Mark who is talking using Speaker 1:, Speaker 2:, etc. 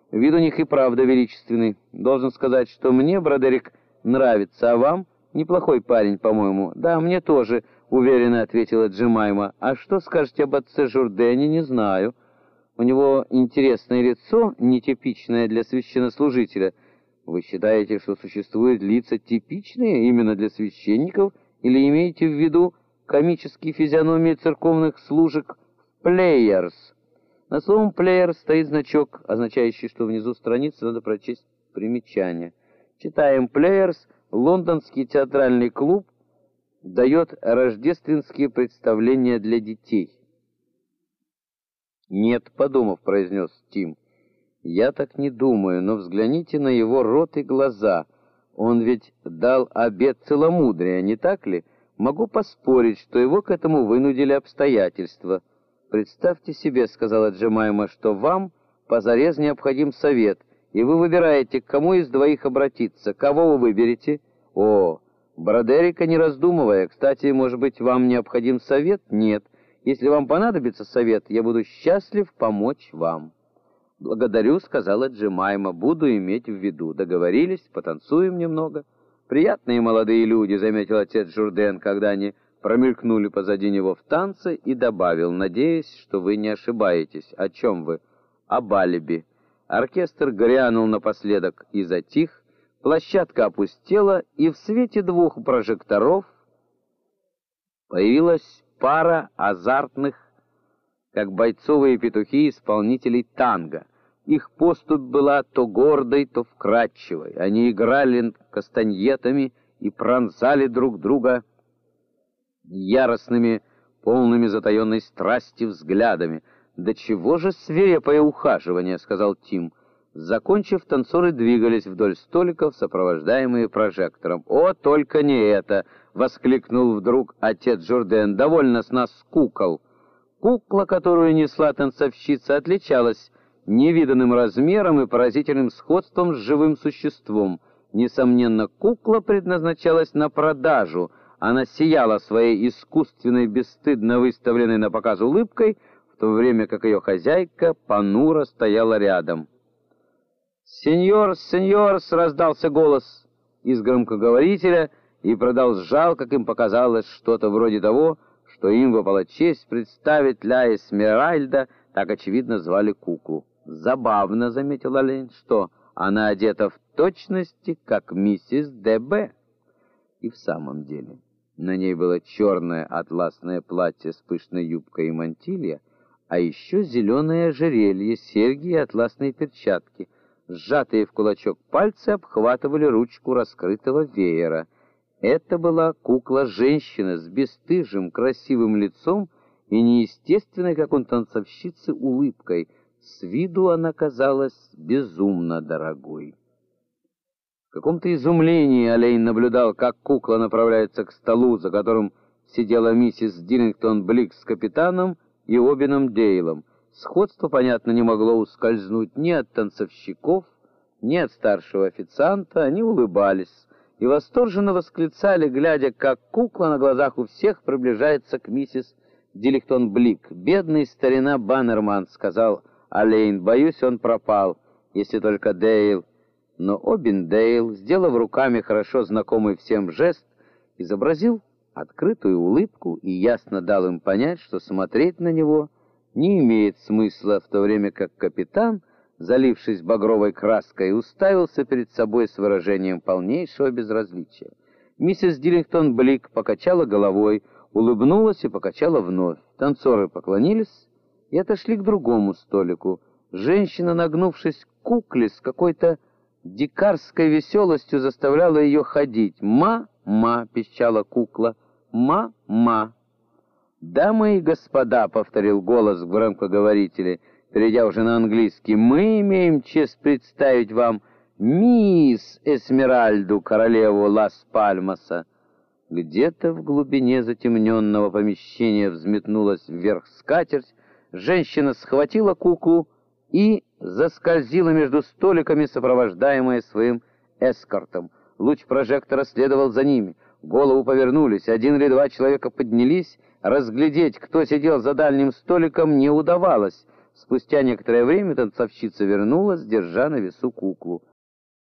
Speaker 1: Вид у них и правда величественный. Должен сказать, что мне Бродерик нравится, а вам? Неплохой парень, по-моему. Да, мне тоже, уверенно ответила Джемайма. А что скажете об отце Журдене, не знаю. У него интересное лицо, нетипичное для священнослужителя. Вы считаете, что существуют лица типичные именно для священников, или имеете в виду комические физиономии церковных служек «плеерс»? На словом «плеер» стоит значок, означающий, что внизу страницы надо прочесть примечание. Читаем: «Плеерс», лондонский театральный клуб, дает рождественские представления для детей. «Нет, подумав», — произнес Тим. «Я так не думаю, но взгляните на его рот и глаза. Он ведь дал обет целомудрия, не так ли? Могу поспорить, что его к этому вынудили обстоятельства». «Представьте себе, — сказала Джемайма, — что вам позарез необходим совет, и вы выбираете, к кому из двоих обратиться. Кого вы выберете?» «О, Бродерика, не раздумывая. Кстати, может быть, вам необходим совет?» «Нет. Если вам понадобится совет, я буду счастлив помочь вам». «Благодарю, — сказала Джемайма, — буду иметь в виду. Договорились, потанцуем немного». «Приятные молодые люди», — заметил отец Журден, когда они промелькнули позади него в танце, и добавил: «Надеюсь, что вы не ошибаетесь». «О чем вы?» «Об алиби». Оркестр грянул напоследок и затих, площадка опустела, и в свете двух прожекторов появилась пара азартных, как бойцовые петухи, исполнителей танго. Их поступь была то гордой, то вкрадчивой. Они играли кастаньетами и пронзали друг друга яростными, полными затаенной страсти взглядами. «Да чего же свирепое ухаживание!» — сказал Тим. Закончив, танцоры двигались вдоль столиков, сопровождаемые прожектором. «О, только не это!» — воскликнул вдруг отец Журден. «Довольно с нас кукол!» Кукла, которую несла танцовщица, отличалась невиданным размером и поразительным сходством с живым существом. Несомненно, кукла предназначалась на продажу. Она сияла своей искусственной, бесстыдно выставленной на показ улыбкой, в то время как ее хозяйка понуро стояла рядом. «Сеньор, сеньорс!» — раздался голос из громкоговорителя и продолжал, как им показалось, что-то вроде того, что им выпала честь представить Ля Эсмеральда, так очевидно звали куклу. «Забавно», — заметил Олень, — «что она одета в точности, как миссис Д.Б.» И в самом деле на ней было черное атласное платье с пышной юбкой и мантилья, а еще зеленое ожерелье, серьги и атласные перчатки. Сжатые в кулачок пальцы обхватывали ручку раскрытого веера. Это была кукла-женщина с бесстыжим, красивым лицом и неестественной, как у танцовщицы, улыбкой. С виду она казалась безумно дорогой. В каком-то изумлении Олень наблюдал, как кукла направляется к столу, за которым сидела миссис Диллингтон-Блик с капитаном и Обином Дейлом. Сходство, понятно, не могло ускользнуть ни от танцовщиков, ни от старшего официанта. Они улыбались и восторженно восклицали, глядя, как кукла на глазах у всех приближается к миссис Диллингтон-Блик. «Бедный старина Баннерман», — сказал Олейн, — «боюсь, он пропал, если только Дейл». Но Обин Дейл, сделав руками хорошо знакомый всем жест, изобразил открытую улыбку и ясно дал им понять, что смотреть на него не имеет смысла, в то время как капитан, залившись багровой краской, уставился перед собой с выражением полнейшего безразличия. Миссис Диллингтон-Блик покачала головой, улыбнулась и покачала вновь. Танцоры поклонились и отошли к другому столику. Женщина, нагнувшись к кукле, с какой-то дикарской веселостью заставляла ее ходить. «Ма-ма!» — пищала кукла. «Ма-ма!» «Дамы и господа!» — повторил голос в громкоговорителе, перейдя уже на английский, — «мы имеем честь представить вам мисс Эсмеральду, королеву Лас-Пальмаса». Где-то в глубине затемненного помещения взметнулась вверх скатерть, женщина схватила куклу и заскользила между столиками, сопровождаемая своим эскортом. Луч прожектора следовал за ними. Голову повернулись, один или два человека поднялись. Разглядеть, кто сидел за дальним столиком, не удавалось. Спустя некоторое время танцовщица вернулась, держа на весу куклу.